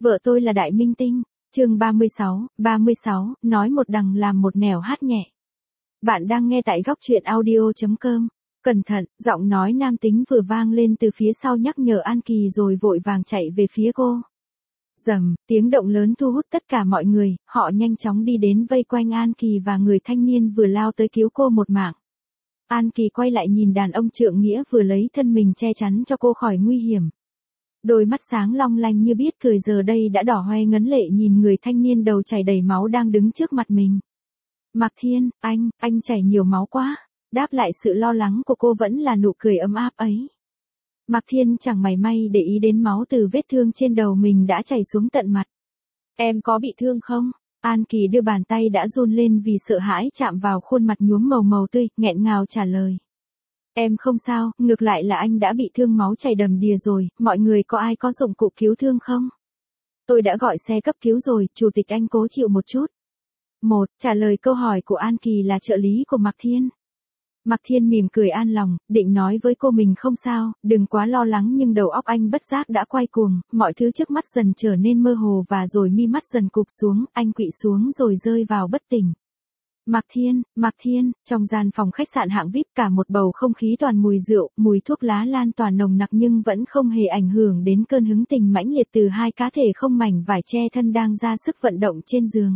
Vợ tôi là đại minh tinh. Chương 36, nói một đằng làm một nẻo hát nhẹ. Bạn đang nghe tại góc truyện audio.com. Cẩn thận, giọng nói nam tính vừa vang lên từ phía sau nhắc nhở An Kỳ rồi vội vàng chạy về phía cô. Rầm, tiếng động lớn thu hút tất cả mọi người, họ nhanh chóng đi đến vây quanh An Kỳ và người thanh niên vừa lao tới cứu cô một mạng. An Kỳ quay lại nhìn đàn ông trượng nghĩa vừa lấy thân mình che chắn cho cô khỏi nguy hiểm. Đôi mắt sáng long lanh như biết cười giờ đây đã đỏ hoe ngấn lệ nhìn người thanh niên đầu chảy đầy máu đang đứng trước mặt mình. Mạc Thiên, anh chảy nhiều máu quá. Đáp lại sự lo lắng của cô vẫn là nụ cười ấm áp ấy. Mạc Thiên chẳng mảy may để ý đến máu từ vết thương trên đầu mình đã chảy xuống tận mặt. Em có bị thương không? An Kỳ đưa bàn tay đã run lên vì sợ hãi chạm vào khuôn mặt nhuốm màu màu tươi, nghẹn ngào trả lời. Em không sao, ngược lại là anh đã bị thương máu chảy đầm đìa rồi, mọi người có ai có dụng cụ cứu thương không? Tôi đã gọi xe cấp cứu rồi, chủ tịch anh cố chịu một chút. Trả lời câu hỏi của An Kỳ là trợ lý của Mạc Thiên. Mạc Thiên mỉm cười an lòng, định nói với cô mình không sao, đừng quá lo lắng nhưng đầu óc anh bất giác đã quay cuồng, mọi thứ trước mắt dần trở nên mơ hồ và rồi mi mắt dần cụp xuống, anh quỵ xuống rồi rơi vào bất tỉnh. Mạc Thiên, trong gian phòng khách sạn hạng VIP cả một bầu không khí toàn mùi rượu, mùi thuốc lá lan tỏa nồng nặc nhưng vẫn không hề ảnh hưởng đến cơn hứng tình mãnh liệt từ hai cá thể không mảnh vải che thân đang ra sức vận động trên giường.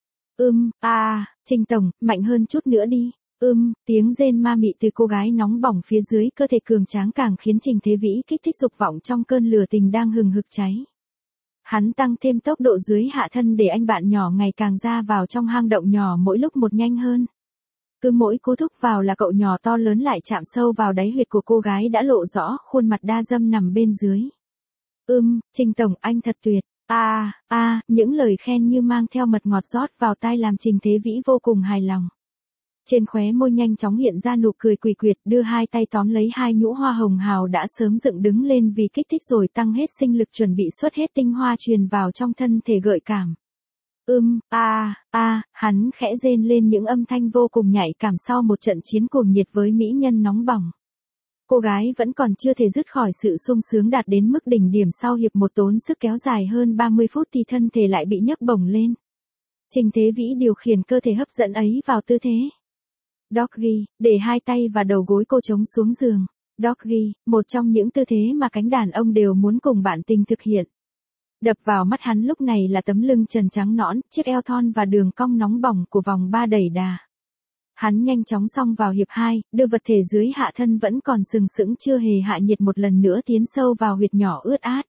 Trình Tổng, mạnh hơn chút nữa đi. Tiếng rên ma mị từ cô gái nóng bỏng phía dưới cơ thể cường tráng càng khiến Trình Thế Vĩ kích thích dục vọng trong cơn lửa tình đang hừng hực cháy. Hắn tăng thêm tốc độ dưới hạ thân để anh bạn nhỏ ngày càng ra vào trong hang động nhỏ mỗi lúc một nhanh hơn. Cứ mỗi cú thúc vào là cậu nhỏ to lớn lại chạm sâu vào đáy huyệt của cô gái đã lộ rõ khuôn mặt đa dâm nằm bên dưới. Trình Tổng, anh thật tuyệt. Những lời khen như mang theo mật ngọt rót vào tai làm Trình Thế Vĩ vô cùng hài lòng. Trên khóe môi nhanh chóng hiện ra nụ cười quỷ quyệt, đưa hai tay tóm lấy hai nhũ hoa hồng hào đã sớm dựng đứng lên vì kích thích rồi tăng hết sinh lực chuẩn bị xuất hết tinh hoa truyền vào trong thân thể gợi cảm. Hắn khẽ rên lên những âm thanh vô cùng nhạy cảm sau một trận chiến cuồng nhiệt với mỹ nhân nóng bỏng. Cô gái vẫn còn chưa thể dứt khỏi sự sung sướng đạt đến mức đỉnh điểm sau hiệp một tốn sức kéo dài hơn 30 phút thì thân thể lại bị nhấc bổng lên. Trình Thế Vĩ điều khiển cơ thể hấp dẫn ấy vào tư thế Doggy, để hai tay và đầu gối cô chống xuống giường. Doggy, một trong những tư thế mà cánh đàn ông đều muốn cùng bạn tình thực hiện. Đập vào mắt hắn lúc này là tấm lưng trần trắng nõn, chiếc eo thon và đường cong nóng bỏng của vòng ba đẩy đà. Hắn nhanh chóng xông vào hiệp 2, đưa vật thể dưới hạ thân vẫn còn sừng sững chưa hề hạ nhiệt một lần nữa tiến sâu vào huyệt nhỏ ướt át.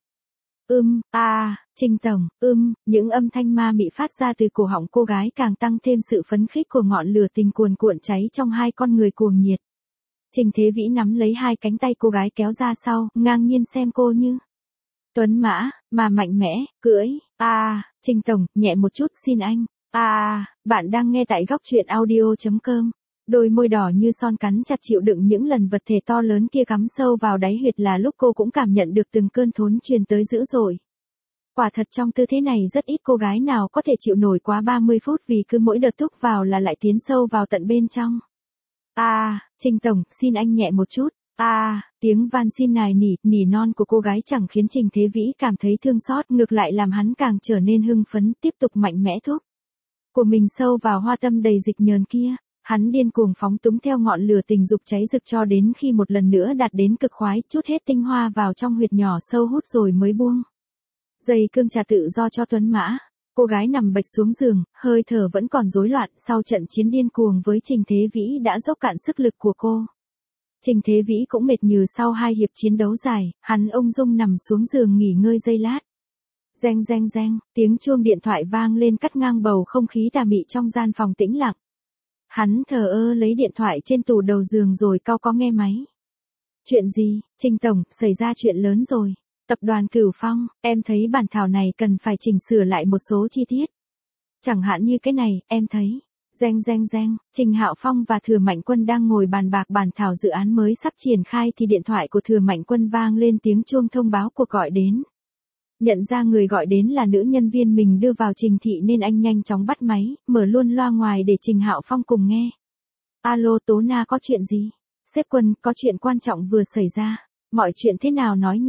Trình Tổng, những âm thanh ma mị phát ra từ cổ họng cô gái càng tăng thêm sự phấn khích của ngọn lửa tình cuồn cuộn cháy trong hai con người cuồng nhiệt. Trình Thế Vĩ nắm lấy hai cánh tay cô gái kéo ra sau, ngang nhiên xem cô như tuấn mã, mà mạnh mẽ, cưỡi. Trình Tổng, nhẹ một chút xin anh. Bạn đang nghe tại góc truyện audio.com. Đôi môi đỏ như son cắn chặt chịu đựng những lần vật thể to lớn kia cắm sâu vào đáy huyệt là lúc cô cũng cảm nhận được từng cơn thốn truyền tới dữ dội. Quả thật trong tư thế này rất ít cô gái nào có thể chịu nổi quá 30 phút vì cứ mỗi đợt thúc vào là lại tiến sâu vào tận bên trong. Trình Tổng, xin anh nhẹ một chút. Tiếng van xin nài nỉ non của cô gái chẳng khiến Trình Thế Vĩ cảm thấy thương xót, ngược lại làm hắn càng trở nên hưng phấn, tiếp tục mạnh mẽ thúc của mình sâu vào hoa tâm đầy dịch nhờn kia. Hắn điên cuồng phóng túng theo ngọn lửa tình dục cháy rực cho đến khi một lần nữa đạt đến cực khoái, chút hết tinh hoa vào trong huyệt nhỏ sâu hút rồi mới buông dây cương trả tự do cho tuấn mã. Cô gái nằm bệch xuống giường, hơi thở vẫn còn rối loạn sau trận chiến điên cuồng với Trình Thế Vĩ đã dốc cạn sức lực của cô. Trình Thế Vĩ cũng mệt nhừ sau hai hiệp chiến đấu dài, hắn ung dung nằm xuống giường nghỉ ngơi giây lát. Reng, tiếng chuông điện thoại vang lên cắt ngang bầu không khí tà mị trong gian phòng tĩnh lặng. Hắn thờ ơ lấy điện thoại trên tủ đầu giường rồi cau có nghe máy. Chuyện gì, Trình Tổng, xảy ra chuyện lớn rồi. Tập đoàn Cửu Phong, em thấy bản thảo này cần phải chỉnh sửa lại một số chi tiết. Chẳng hạn như cái này, em thấy. Reng, Trình Hạo Phong và Thừa Mạnh Quân đang ngồi bàn bạc bản thảo dự án mới sắp triển khai thì điện thoại của Thừa Mạnh Quân vang lên tiếng chuông thông báo cuộc gọi đến. Nhận ra người gọi đến là nữ nhân viên mình đưa vào Trình thị nên anh nhanh chóng bắt máy, mở luôn loa ngoài để Trình Hạo Phong cùng nghe. Alo Tố Na, có chuyện gì? Sếp Quân, có chuyện quan trọng vừa xảy ra. Mọi chuyện thế nào nói nhanh.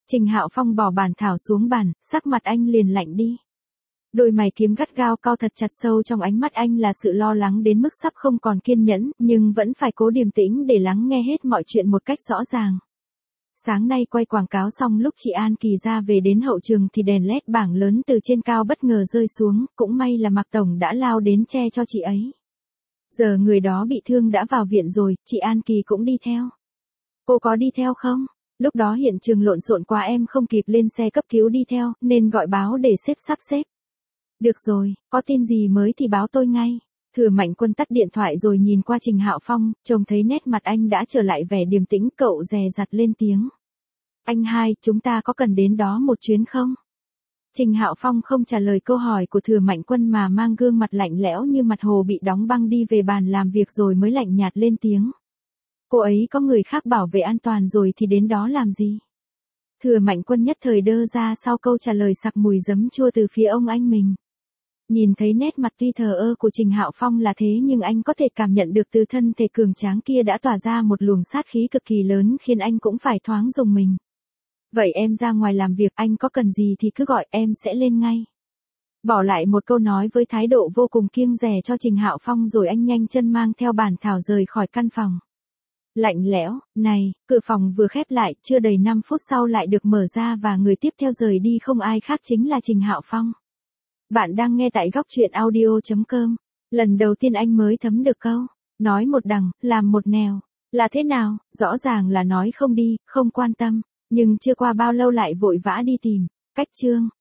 Trình Hạo Phong bỏ bản thảo xuống bàn, sắc mặt anh liền lạnh đi. Đôi mày kiếm gắt gao cau thật chặt, sâu trong ánh mắt anh là sự lo lắng đến mức sắp không còn kiên nhẫn, nhưng vẫn phải cố điềm tĩnh để lắng nghe hết mọi chuyện một cách rõ ràng. Sáng nay quay quảng cáo xong, lúc chị An Kỳ ra về đến hậu trường thì đèn led bảng lớn từ trên cao bất ngờ rơi xuống, cũng may là Mạc Tổng đã lao đến che cho chị ấy. Giờ người đó bị thương đã vào viện rồi, chị An Kỳ cũng đi theo. Cô có đi theo không? Lúc đó hiện trường lộn xộn quá, em không kịp lên xe cấp cứu đi theo, nên gọi báo để sếp sắp xếp. Được rồi, có tin gì mới thì báo tôi ngay. Thừa Mạnh Quân tắt điện thoại rồi nhìn qua Trình Hạo Phong, trông thấy nét mặt anh đã trở lại vẻ điềm tĩnh, cậu dè dặt lên tiếng. Anh hai, chúng ta có cần đến đó một chuyến không? Trình Hạo Phong không trả lời câu hỏi của Thừa Mạnh Quân mà mang gương mặt lạnh lẽo như mặt hồ bị đóng băng đi về bàn làm việc rồi mới lạnh nhạt lên tiếng. Cô ấy có người khác bảo vệ an toàn rồi thì đến đó làm gì? Thừa Mạnh Quân nhất thời đơ ra sau câu trả lời sặc mùi giấm chua từ phía ông anh mình. Nhìn thấy nét mặt tuy thờ ơ của Trình Hạo Phong là thế nhưng anh có thể cảm nhận được từ thân thể cường tráng kia đã tỏa ra một luồng sát khí cực kỳ lớn khiến anh cũng phải thoáng rùng mình. Vậy em ra ngoài làm việc, anh có cần gì thì cứ gọi, em sẽ lên ngay. Bỏ lại một câu nói với thái độ vô cùng kiêng dè cho Trình Hạo Phong rồi anh nhanh chân mang theo bản thảo rời khỏi căn phòng. Lạnh lẽo, này, cửa phòng vừa khép lại, chưa đầy 5 phút sau lại được mở ra và người tiếp theo rời đi không ai khác chính là Trình Hạo Phong. Bạn đang nghe tại góc truyện audio.com. Lần đầu tiên anh mới thấm được câu, nói một đằng, làm một nẻo. Là thế nào? Rõ ràng là nói không đi, không quan tâm, nhưng chưa qua bao lâu lại vội vã đi tìm. Cách chương